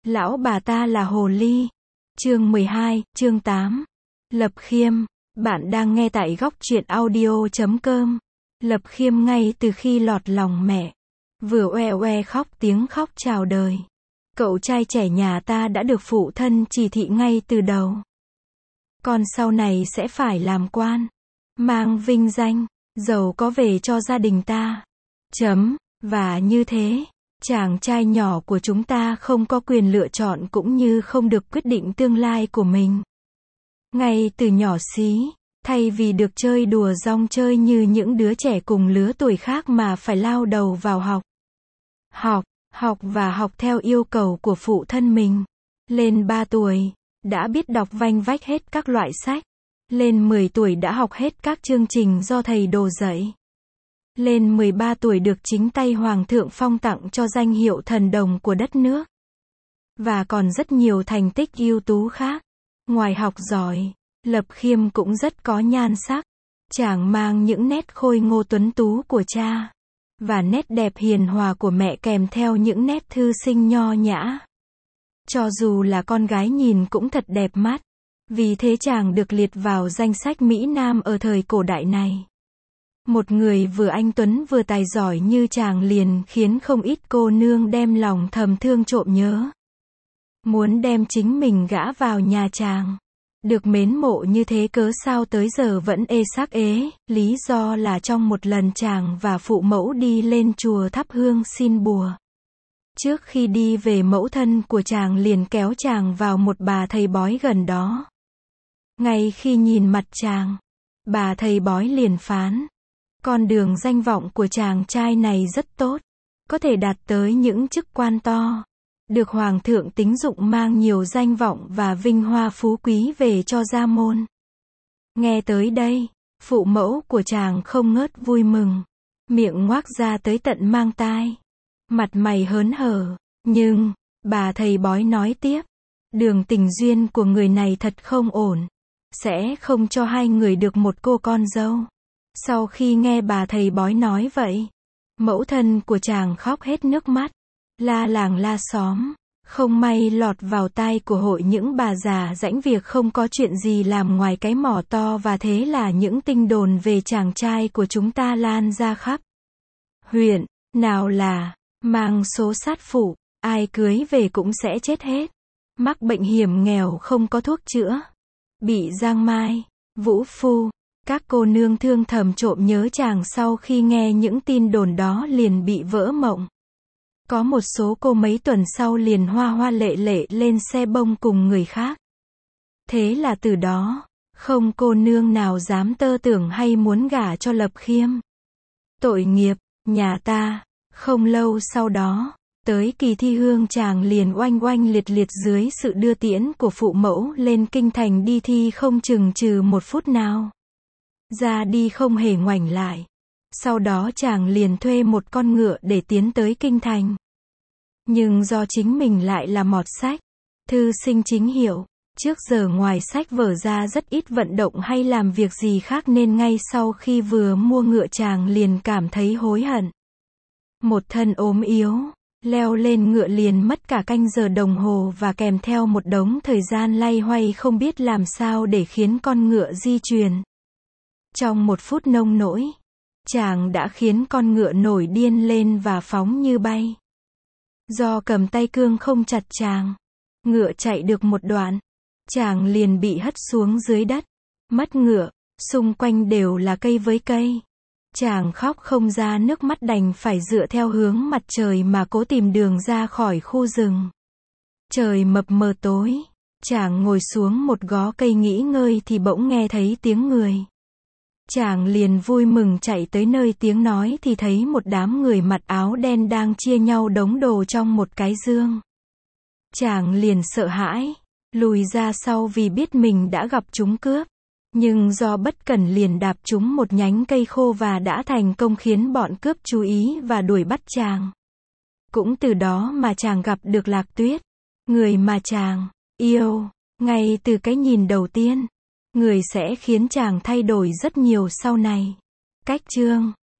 Lão bà ta là hồ ly. Chương 12, chương 8. Lập Khiêm. Bạn đang nghe tại góc truyện audio.com. Lập Khiêm ngay từ khi lọt lòng mẹ, vừa oe oe khóc tiếng khóc chào đời. Cậu trai trẻ nhà ta đã được phụ thân chỉ thị ngay từ đầu. Con sau này sẽ phải làm quan, mang vinh danh, giàu có về cho gia đình ta. Và như thế, chàng trai nhỏ của chúng ta không có quyền lựa chọn cũng như không được quyết định tương lai của mình. Ngay từ nhỏ xí, thay vì được chơi đùa rong chơi như những đứa trẻ cùng lứa tuổi khác mà phải lao đầu vào học. Học và học theo yêu cầu của phụ thân mình. Lên 3 tuổi, đã biết đọc vanh vách hết các loại sách. Lên 10 tuổi đã học hết các chương trình do thầy đồ dạy. Lên 13 tuổi được chính tay Hoàng thượng phong tặng cho danh hiệu thần đồng của đất nước. Và còn rất nhiều thành tích ưu tú khác. Ngoài học giỏi, Lập Khiêm cũng rất có nhan sắc. Chàng mang những nét khôi ngô tuấn tú của cha, và nét đẹp hiền hòa của mẹ kèm theo những nét thư sinh nho nhã. Cho dù là con gái nhìn cũng thật đẹp mắt. Vì thế chàng được liệt vào danh sách Mỹ Nam ở thời cổ đại này. Một người vừa anh tuấn vừa tài giỏi như chàng liền khiến không ít cô nương đem lòng thầm thương trộm nhớ. Muốn đem chính mình gả vào nhà chàng. Được mến mộ như thế cớ sao tới giờ vẫn ê xác ế, lý do là trong một lần chàng và phụ mẫu đi lên chùa thắp hương xin bùa. Trước khi đi về mẫu thân của chàng liền kéo chàng vào một bà thầy bói gần đó. Ngay khi nhìn mặt chàng, bà thầy bói liền phán: con đường danh vọng của chàng trai này rất tốt, có thể đạt tới những chức quan to, được Hoàng thượng tín dụng mang nhiều danh vọng và vinh hoa phú quý về cho gia môn. Nghe tới đây, phụ mẫu của chàng không ngớt vui mừng, miệng ngoác ra tới tận mang tai, mặt mày hớn hở. Nhưng, bà thầy bói nói tiếp, đường tình duyên của người này thật không ổn, sẽ không cho hai người được một cô con dâu. Sau khi nghe bà thầy bói nói vậy, mẫu thân của chàng khóc hết nước mắt, la làng la xóm, không may lọt vào tai của hội những bà già rãnh việc không có chuyện gì làm ngoài cái mỏ to, và thế là những tin đồn về chàng trai của chúng ta lan ra khắp huyện. Nào là mang số sát phụ, ai cưới về cũng sẽ chết hết, mắc bệnh hiểm nghèo không có thuốc chữa, bị giang mai, vũ phu. Các cô nương thương thầm trộm nhớ chàng sau khi nghe những tin đồn đó liền bị vỡ mộng. Có một số cô mấy tuần sau liền hoa hoa lệ lệ lên xe bông cùng người khác. Thế là từ đó, không cô nương nào dám tơ tưởng hay muốn gả cho Lập Khiêm. Tội nghiệp, nhà ta. Không lâu sau đó, tới kỳ thi hương chàng liền oanh oanh liệt liệt dưới sự đưa tiễn của phụ mẫu lên kinh thành đi thi không chừng chừ một phút nào. Ra đi không hề ngoảnh lại. Sau đó chàng liền thuê một con ngựa để tiến tới kinh thành. Nhưng do chính mình lại là mọt sách, thư sinh chính hiệu, trước giờ ngoài sách vở ra rất ít vận động hay làm việc gì khác, nên ngay sau khi vừa mua ngựa chàng liền cảm thấy hối hận. Một thân ốm yếu, leo lên ngựa liền mất cả canh giờ đồng hồ và kèm theo một đống thời gian loay hoay không biết làm sao để khiến con ngựa di chuyển. Trong một phút nông nỗi, chàng đã khiến con ngựa nổi điên lên và phóng như bay. Do cầm tay cương không chặt chàng, ngựa chạy được một đoạn, chàng liền bị hất xuống dưới đất, mất ngựa, xung quanh đều là cây với cây. Chàng khóc không ra nước mắt, đành phải dựa theo hướng mặt trời mà cố tìm đường ra khỏi khu rừng. Trời mập mờ tối, chàng ngồi xuống một gó cây nghỉ ngơi thì bỗng nghe thấy tiếng người. Chàng liền vui mừng chạy tới nơi tiếng nói thì thấy một đám người mặc áo đen đang chia nhau đống đồ trong một cái giương. Chàng liền sợ hãi, lùi ra sau vì biết mình đã gặp chúng cướp. Nhưng do bất cẩn liền đạp trúng một nhánh cây khô và đã thành công khiến bọn cướp chú ý và đuổi bắt chàng. Cũng từ đó mà chàng gặp được Lạc Tuyết, người mà chàng yêu ngay từ cái nhìn đầu tiên. Người sẽ khiến chàng thay đổi rất nhiều sau này. Cách chương